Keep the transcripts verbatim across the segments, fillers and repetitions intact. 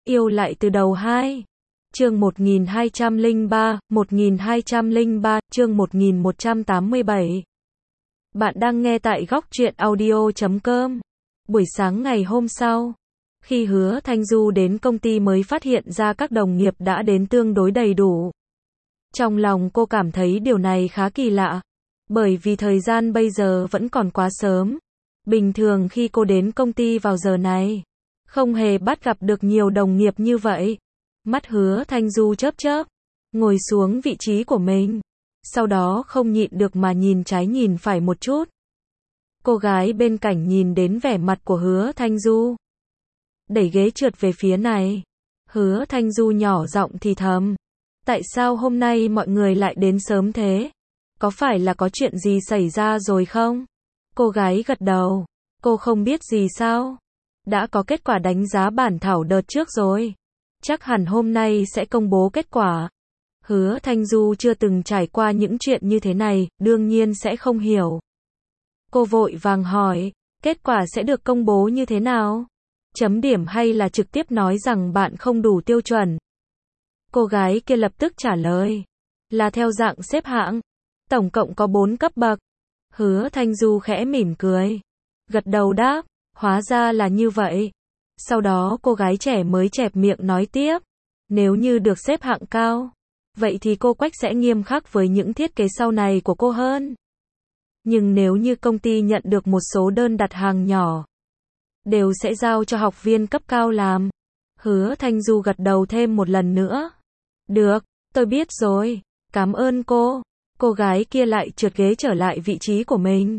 Yêu lại từ đầu hai. Chương một nghìn hai trăm lẻ ba, một nghìn hai trăm lẻ ba, chương một nghìn một trăm tám mươi bảy. Bạn đang nghe tại góc truyện audio chấm com. Buổi sáng ngày hôm sau, khi Hứa Thanh Du đến công ty mới phát hiện ra các đồng nghiệp đã đến tương đối đầy đủ. Trong lòng cô cảm thấy điều này khá kỳ lạ, bởi vì thời gian bây giờ vẫn còn quá sớm. Bình thường khi cô đến công ty vào giờ này, không hề bắt gặp được nhiều đồng nghiệp như vậy. Mắt Hứa Thanh Du chớp chớp, ngồi xuống vị trí của mình, sau đó không nhịn được mà nhìn trái nhìn phải một chút. Cô gái bên cạnh nhìn đến vẻ mặt của Hứa Thanh Du, đẩy ghế trượt về phía này. Hứa Thanh Du nhỏ giọng thì thầm, tại sao hôm nay mọi người lại đến sớm thế? Có phải là có chuyện gì xảy ra rồi không? Cô gái gật đầu, cô không biết gì sao? Đã có kết quả đánh giá bản thảo đợt trước rồi. Chắc hẳn hôm nay sẽ công bố kết quả. Hứa Thanh Du chưa từng trải qua những chuyện như thế này, đương nhiên sẽ không hiểu. Cô vội vàng hỏi, kết quả sẽ được công bố như thế nào? Chấm điểm hay là trực tiếp nói rằng bạn không đủ tiêu chuẩn? Cô gái kia lập tức trả lời, là theo dạng xếp hạng. Tổng cộng có bốn cấp bậc. Hứa Thanh Du khẽ mỉm cười, gật đầu đáp, hóa ra là như vậy. Sau đó cô gái trẻ mới chẹp miệng nói tiếp, nếu như được xếp hạng cao, vậy thì cô Quách sẽ nghiêm khắc với những thiết kế sau này của cô hơn. Nhưng nếu như công ty nhận được một số đơn đặt hàng nhỏ, đều sẽ giao cho học viên cấp cao làm. Hứa Thanh Du gật đầu thêm một lần nữa. Được, tôi biết rồi, cảm ơn cô. Cô gái kia lại trượt ghế trở lại vị trí của mình.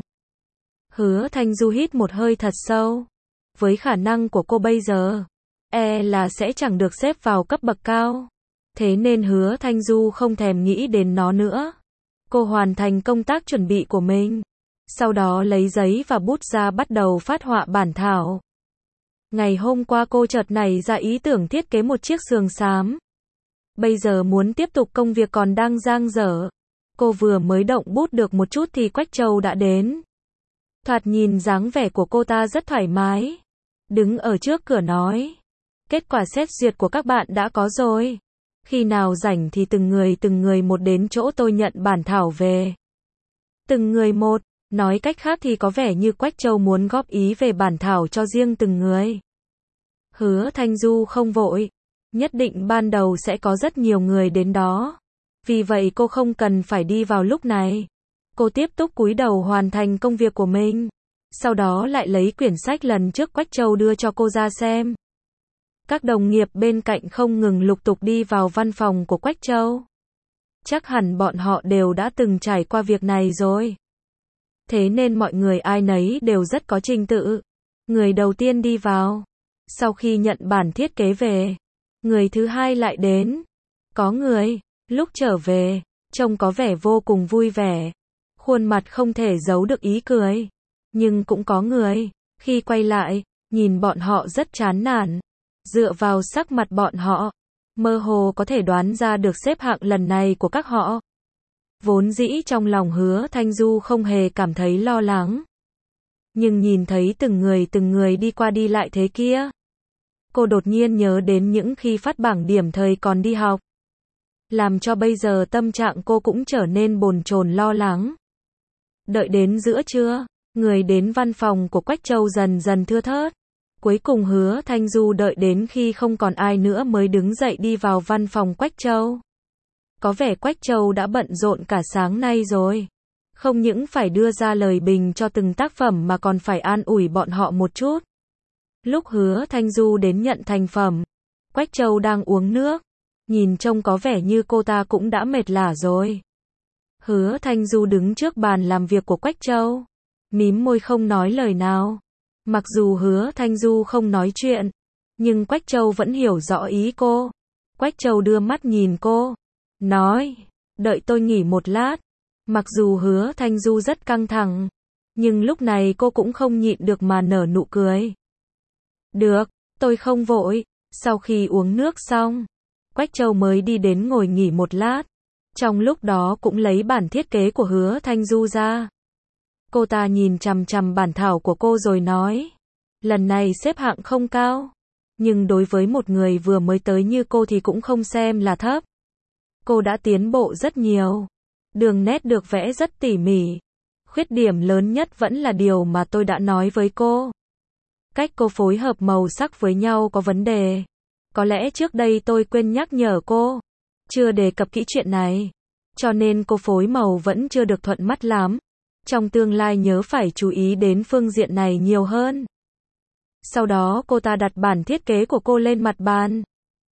Hứa Thanh Du hít một hơi thật sâu. Với khả năng của cô bây giờ, e là sẽ chẳng được xếp vào cấp bậc cao. Thế nên Hứa Thanh Du không thèm nghĩ đến nó nữa. Cô hoàn thành công tác chuẩn bị của mình. Sau đó lấy giấy và bút ra bắt đầu phát họa bản thảo. Ngày hôm qua cô chợt nảy ra ý tưởng thiết kế một chiếc giường xám. Bây giờ muốn tiếp tục công việc còn đang dang dở. Cô vừa mới động bút được một chút thì Quách Châu đã đến. Thoạt nhìn dáng vẻ của cô ta rất thoải mái. Đứng ở trước cửa nói, kết quả xét duyệt của các bạn đã có rồi. Khi nào rảnh thì từng người từng người một đến chỗ tôi nhận bản thảo về. Từng người một, nói cách khác thì có vẻ như Quách Châu muốn góp ý về bản thảo cho riêng từng người. Hứa Thanh Du không vội, nhất định ban đầu sẽ có rất nhiều người đến đó. Vì vậy cô không cần phải đi vào lúc này. Cô tiếp tục cúi đầu hoàn thành công việc của mình. Sau đó lại lấy quyển sách lần trước Quách Châu đưa cho cô ra xem. Các đồng nghiệp bên cạnh không ngừng lục tục đi vào văn phòng của Quách Châu. Chắc hẳn bọn họ đều đã từng trải qua việc này rồi. Thế nên mọi người ai nấy đều rất có trình tự. Người đầu tiên đi vào. Sau khi nhận bản thiết kế về, người thứ hai lại đến. Có người, lúc trở về, trông có vẻ vô cùng vui vẻ. Khuôn mặt không thể giấu được ý cười. Nhưng cũng có người, khi quay lại, nhìn bọn họ rất chán nản. Dựa vào sắc mặt bọn họ, mơ hồ có thể đoán ra được xếp hạng lần này của các họ. Vốn dĩ trong lòng Hứa Thanh Du không hề cảm thấy lo lắng. Nhưng nhìn thấy từng người từng người đi qua đi lại thế kia, cô đột nhiên nhớ đến những khi phát bảng điểm thời còn đi học. Làm cho bây giờ tâm trạng cô cũng trở nên bồn chồn lo lắng. Đợi đến giữa trưa, người đến văn phòng của Quách Châu dần dần thưa thớt. Cuối cùng Hứa Thanh Du đợi đến khi không còn ai nữa mới đứng dậy đi vào văn phòng Quách Châu. Có vẻ Quách Châu đã bận rộn cả sáng nay rồi. Không những phải đưa ra lời bình cho từng tác phẩm mà còn phải an ủi bọn họ một chút. Lúc Hứa Thanh Du đến nhận thành phẩm, Quách Châu đang uống nước. Nhìn trông có vẻ như cô ta cũng đã mệt lả rồi. Hứa Thanh Du đứng trước bàn làm việc của Quách Châu, mím môi không nói lời nào. Mặc dù Hứa Thanh Du không nói chuyện, nhưng Quách Châu vẫn hiểu rõ ý cô. Quách Châu đưa mắt nhìn cô, nói, đợi tôi nghỉ một lát. Mặc dù Hứa Thanh Du rất căng thẳng, nhưng lúc này cô cũng không nhịn được mà nở nụ cười. Được, tôi không vội. Sau khi uống nước xong, Quách Châu mới đi đến ngồi nghỉ một lát. Trong lúc đó cũng lấy bản thiết kế của Hứa Thanh Du ra. Cô ta nhìn chằm chằm bản thảo của cô rồi nói, lần này xếp hạng không cao, Nhưng đối với một người vừa mới tới như cô thì cũng không xem là thấp. Cô đã tiến bộ rất nhiều. Đường nét được vẽ rất tỉ mỉ. Khuyết điểm lớn nhất vẫn là điều mà tôi đã nói với cô. Cách cô phối hợp màu sắc với nhau có vấn đề. Có lẽ trước đây tôi quên nhắc nhở cô. Chưa đề cập kỹ chuyện này. Cho nên cô phối màu vẫn chưa được thuận mắt lắm. Trong tương lai nhớ phải chú ý đến phương diện này nhiều hơn. Sau đó cô ta đặt bản thiết kế của cô lên mặt bàn.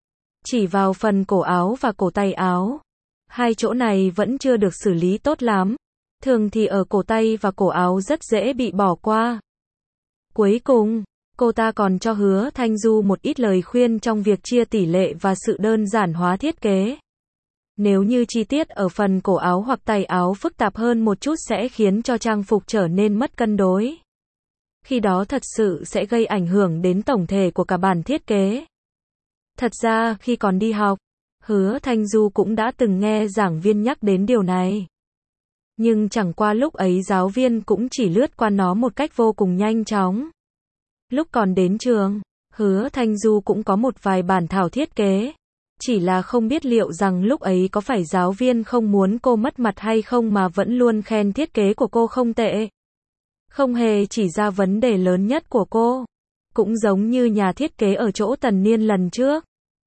Chỉ vào phần cổ áo và cổ tay áo. Hai chỗ này vẫn chưa được xử lý tốt lắm. Thường thì ở cổ tay và cổ áo rất dễ bị bỏ qua. Cuối cùng, cô ta còn cho Hứa Thanh Du một ít lời khuyên trong việc chia tỷ lệ và sự đơn giản hóa thiết kế. Nếu như chi tiết ở phần cổ áo hoặc tay áo phức tạp hơn một chút sẽ khiến cho trang phục trở nên mất cân đối. Khi đó thật sự sẽ gây ảnh hưởng đến tổng thể của cả bản thiết kế. Thật ra khi còn đi học, Hứa Thanh Du cũng đã từng nghe giảng viên nhắc đến điều này. Nhưng chẳng qua lúc ấy giáo viên cũng chỉ lướt qua nó một cách vô cùng nhanh chóng. Lúc còn đến trường, Hứa Thanh Du cũng có một vài bản thảo thiết kế. Chỉ là không biết liệu rằng lúc ấy có phải giáo viên không muốn cô mất mặt hay không mà vẫn luôn khen thiết kế của cô không tệ. Không hề chỉ ra vấn đề lớn nhất của cô. Cũng giống như nhà thiết kế ở chỗ Tần Niên lần trước.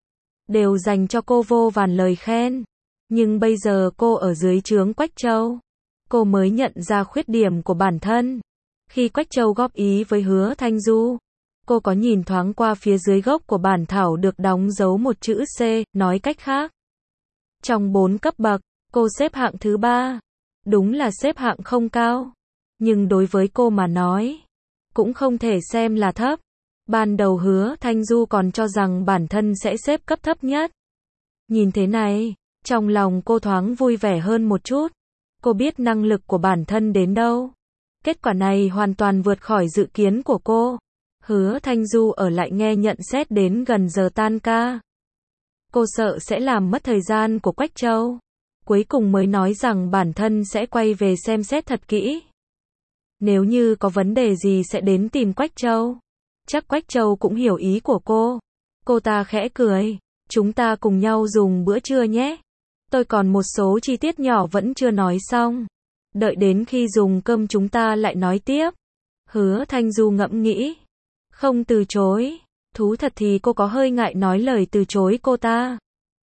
Đều dành cho cô vô vàn lời khen. Nhưng bây giờ cô ở dưới trướng Quách Châu. Cô mới nhận ra khuyết điểm của bản thân. Khi Quách Châu góp ý với Hứa Thanh Du, cô có nhìn thoáng qua phía dưới gốc của bản thảo được đóng dấu một chữ C, nói cách khác. Trong bốn cấp bậc, cô xếp hạng thứ ba. Đúng là xếp hạng không cao. Nhưng đối với cô mà nói, cũng không thể xem là thấp. Ban đầu Hứa Thanh Du còn cho rằng bản thân sẽ xếp cấp thấp nhất. Nhìn thế này, trong lòng cô thoáng vui vẻ hơn một chút. Cô biết năng lực của bản thân đến đâu. Kết quả này hoàn toàn vượt khỏi dự kiến của cô. Hứa Thanh Du ở lại nghe nhận xét đến gần giờ tan ca. Cô sợ sẽ làm mất thời gian của Quách Châu. Cuối cùng mới nói rằng bản thân sẽ quay về xem xét thật kỹ. Nếu như có vấn đề gì sẽ đến tìm Quách Châu. Chắc Quách Châu cũng hiểu ý của cô. Cô ta khẽ cười. Chúng ta cùng nhau dùng bữa trưa nhé. Tôi còn một số chi tiết nhỏ vẫn chưa nói xong. Đợi đến khi dùng cơm chúng ta lại nói tiếp. Hứa Thanh Du ngẫm nghĩ. Không từ chối. Thú thật thì cô có hơi ngại nói lời từ chối cô ta.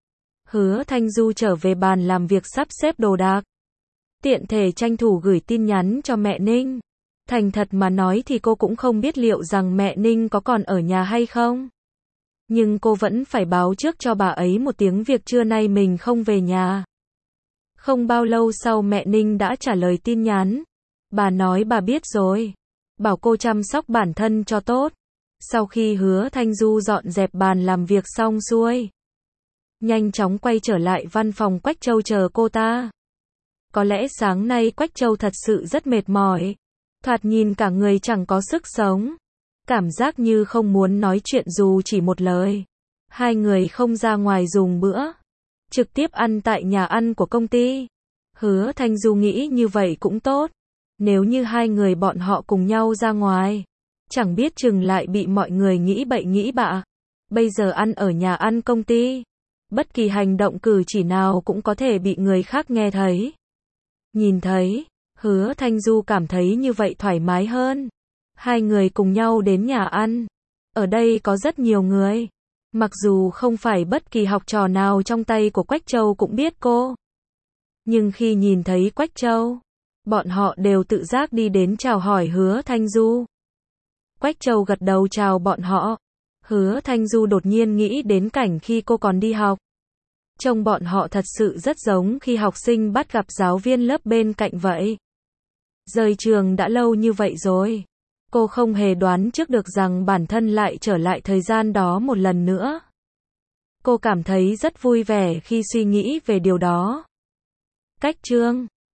Hứa Thanh Du trở về bàn làm việc sắp xếp đồ đạc. Tiện thể tranh thủ gửi tin nhắn cho mẹ Ninh. Thành thật mà nói thì cô cũng không biết liệu rằng mẹ Ninh có còn ở nhà hay không. Nhưng cô vẫn phải báo trước cho bà ấy một tiếng việc trưa nay mình không về nhà. Không bao lâu sau mẹ Ninh đã trả lời tin nhắn. Bà nói bà biết rồi. Bảo cô chăm sóc bản thân cho tốt. Sau khi Hứa Thanh Du dọn dẹp bàn làm việc xong xuôi, nhanh chóng quay trở lại văn phòng Quách Châu chờ cô ta. Có lẽ sáng nay Quách Châu thật sự rất mệt mỏi. Thoạt nhìn cả người chẳng có sức sống. Cảm giác như không muốn nói chuyện dù chỉ một lời. Hai người không ra ngoài dùng bữa. Trực tiếp ăn tại nhà ăn của công ty. Hứa Thanh Du nghĩ như vậy cũng tốt. Nếu như hai người bọn họ cùng nhau ra ngoài, chẳng biết chừng lại bị mọi người nghĩ bậy nghĩ bạ. Bây giờ ăn ở nhà ăn công ty, bất kỳ hành động cử chỉ nào cũng có thể bị người khác nghe thấy, nhìn thấy. Hứa Thanh Du cảm thấy như vậy thoải mái hơn. Hai người cùng nhau đến nhà ăn. Ở đây có rất nhiều người. Mặc dù không phải bất kỳ học trò nào trong tay của Quách Châu cũng biết cô. Nhưng khi nhìn thấy Quách Châu, bọn họ đều tự giác đi đến chào hỏi Hứa Thanh Du. Quách Châu gật đầu chào bọn họ. Hứa Thanh Du đột nhiên nghĩ đến cảnh khi cô còn đi học. Trông bọn họ thật sự rất giống khi học sinh bắt gặp giáo viên lớp bên cạnh vậy. Rời trường đã lâu như vậy rồi. Cô không hề đoán trước được rằng bản thân lại trở lại thời gian đó một lần nữa. Cô cảm thấy rất vui vẻ khi suy nghĩ về điều đó. Cách chương